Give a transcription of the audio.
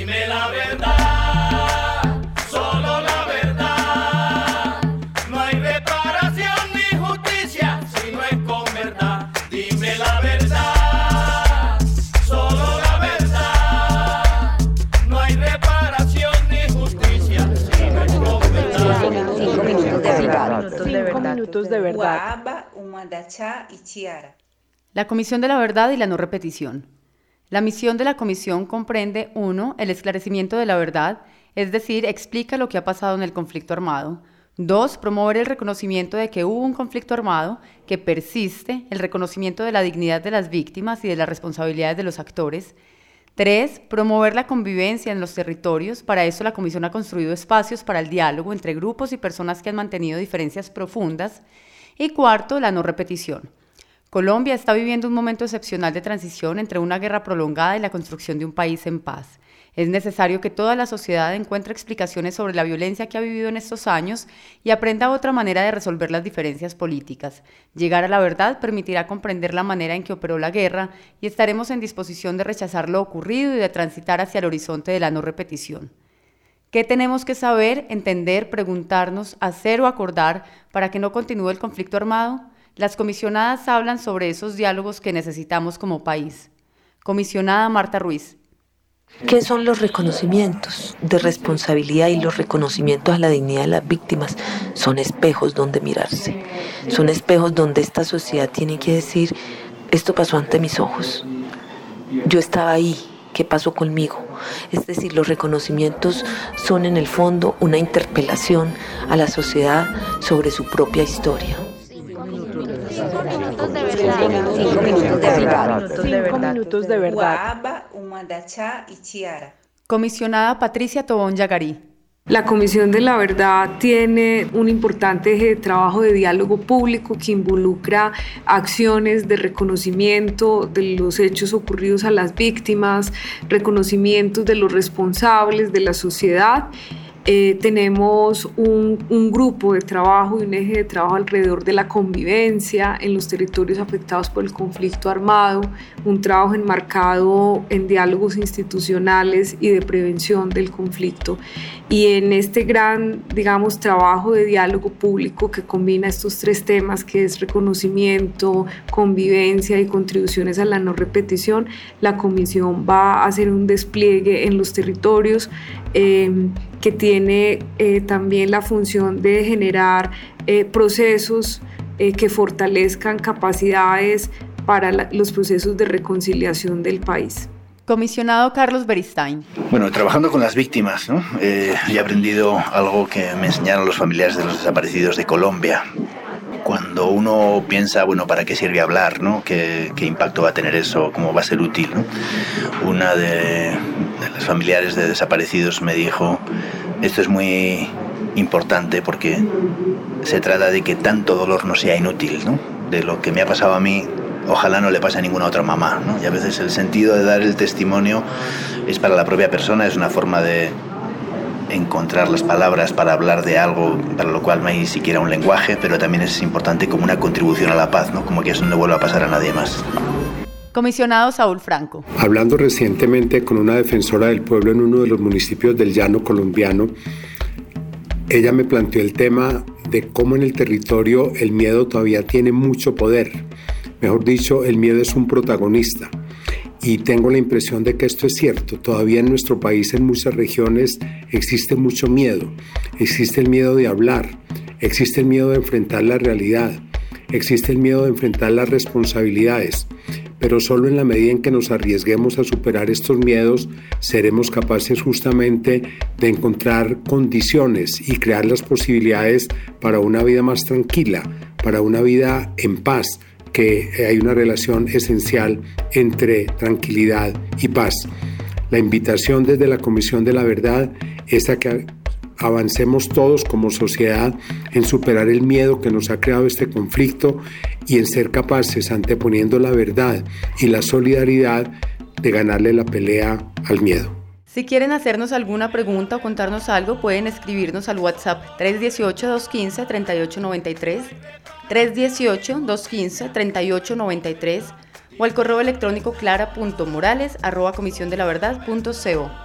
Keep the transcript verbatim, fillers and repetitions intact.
Dime la verdad, solo la verdad. No hay reparación ni justicia si no es con verdad. Dime la verdad, solo la verdad. No hay reparación ni justicia si no es con verdad. Cinco minutos de verdad. Cinco minutos de verdad. La Comisión de la Verdad y la no repetición. La misión de la comisión comprende uno. El esclarecimiento de la verdad, es decir, explica lo que ha pasado en el conflicto armado. dos. Promover el reconocimiento de que hubo un conflicto armado que persiste, el reconocimiento de la dignidad de las víctimas y de las responsabilidades de los actores. tres. Promover la convivencia en los territorios. Para eso la comisión ha construido espacios para el diálogo entre grupos y personas que han mantenido diferencias profundas. Y cuarto, la no repetición. Colombia está viviendo un momento excepcional de transición entre una guerra prolongada y la construcción de un país en paz. Es necesario que toda la sociedad encuentre explicaciones sobre la violencia que ha vivido en estos años y aprenda otra manera de resolver las diferencias políticas. Llegar a la verdad permitirá comprender la manera en que operó la guerra y estaremos en disposición de rechazar lo ocurrido y de transitar hacia el horizonte de la no repetición. ¿Qué tenemos que saber, entender, preguntarnos, hacer o acordar para que no continúe el conflicto armado? Las comisionadas hablan sobre esos diálogos que necesitamos como país. Comisionada Marta Ruiz. ¿Qué son los reconocimientos de responsabilidad y los reconocimientos a la dignidad de las víctimas? Son espejos donde mirarse. Son espejos donde esta sociedad tiene que decir, esto pasó ante mis ojos. Yo estaba ahí. ¿Qué pasó conmigo? Es decir, los reconocimientos son en el fondo una interpelación a la sociedad sobre su propia historia. Cinco minutos de verdad. Cinco minutos de verdad. Cinco minutos de verdad. Comisionada Patricia Tobón Yagarí. La Comisión de la Verdad tiene un importante eje de trabajo de diálogo público que involucra acciones de reconocimiento de los hechos ocurridos a las víctimas, reconocimientos de los responsables de la sociedad. Eh, tenemos un, un grupo de trabajo y un eje de trabajo alrededor de la convivencia en los territorios afectados por el conflicto armado, un trabajo enmarcado en diálogos institucionales y de prevención del conflicto. Y en este gran, digamos, trabajo de diálogo público que combina estos tres temas, que es reconocimiento, convivencia y contribuciones a la no repetición, la Comisión va a hacer un despliegue en los territorios eh, que tiene eh, también la función de generar eh, procesos eh, que fortalezcan capacidades para la, los procesos de reconciliación del país. Comisionado Carlos Beristain. Bueno, trabajando con las víctimas, ¿no? eh, he aprendido algo que me enseñaron los familiares de los desaparecidos de Colombia. Cuando uno piensa, bueno, ¿para qué sirve hablar, no? ¿Qué, qué impacto va a tener eso? ¿Cómo va a ser útil, no? Una de, de las familiares de desaparecidos me dijo, esto es muy importante porque se trata de que tanto dolor no sea inútil, ¿no? De lo que me ha pasado a mí, ojalá no le pase a ninguna otra mamá, ¿no? Y a veces el sentido de dar el testimonio es para la propia persona, es una forma de encontrar las palabras para hablar de algo para lo cual no hay ni siquiera un lenguaje, pero también es importante como una contribución a la paz, ¿no? Como que eso no le vuelva a pasar a nadie más. Comisionado Saúl Franco. Hablando recientemente con una defensora del pueblo en uno de los municipios del llano colombiano, ella me planteó el tema de cómo en el territorio el miedo todavía tiene mucho poder. Mejor dicho, el miedo es un protagonista. Y tengo la impresión de que esto es cierto. Todavía en nuestro país, en muchas regiones, existe mucho miedo. Existe el miedo de hablar, existe el miedo de enfrentar la realidad, existe el miedo de enfrentar las responsabilidades. Pero solo en la medida en que nos arriesguemos a superar estos miedos, seremos capaces justamente de encontrar condiciones y crear las posibilidades para una vida más tranquila, para una vida en paz, que hay una relación esencial entre tranquilidad y paz. La invitación desde la Comisión de la Verdad es a que avancemos todos como sociedad en superar el miedo que nos ha creado este conflicto y en ser capaces, anteponiendo la verdad y la solidaridad, de ganarle la pelea al miedo. Si quieren hacernos alguna pregunta o contarnos algo, pueden escribirnos al WhatsApp tres uno ocho, dos uno cinco, tres ocho nueve tres, tres uno ocho, dos uno cinco, tres ocho nueve tres o al correo electrónico clara punto morales arroba comisión de la verdad punto co.